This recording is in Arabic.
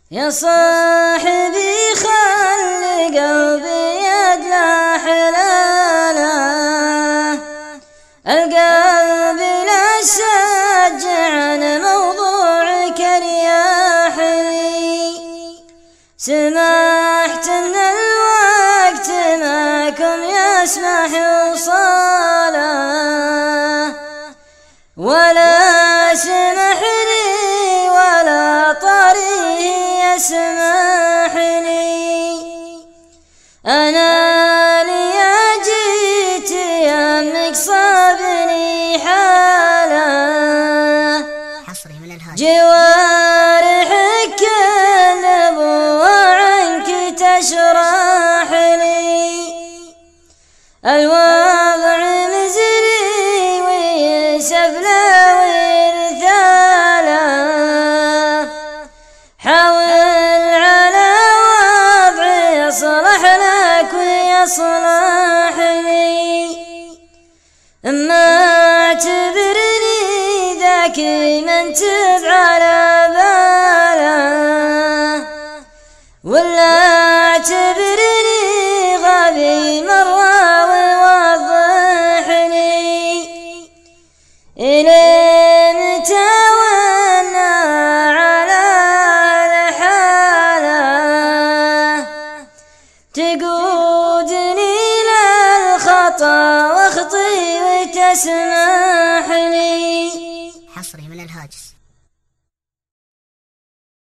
يا صاحبي خلي قلبي يدلع حلاله، القلب لا شجع عن موضوعك رياحي، سمحت ان الوقت معكم يسمح وصاله، ولا سمح لي ولا طريق يسمح لي، أنا لي جيت يمك صابني حاله، جوارحك كل عنك تشرح لي، الوضع مزري ويسفله ويرثاله، حاول على وضع يصلح لك ويصلح لي، اما اعتبرني ذاك من تبع على باله، ولا اعتبرني غبي مرة ووضح لي، إلى متى وانا على الحالة تقودني للخطا واخطي وتسمح لي. حصري من الهاجس.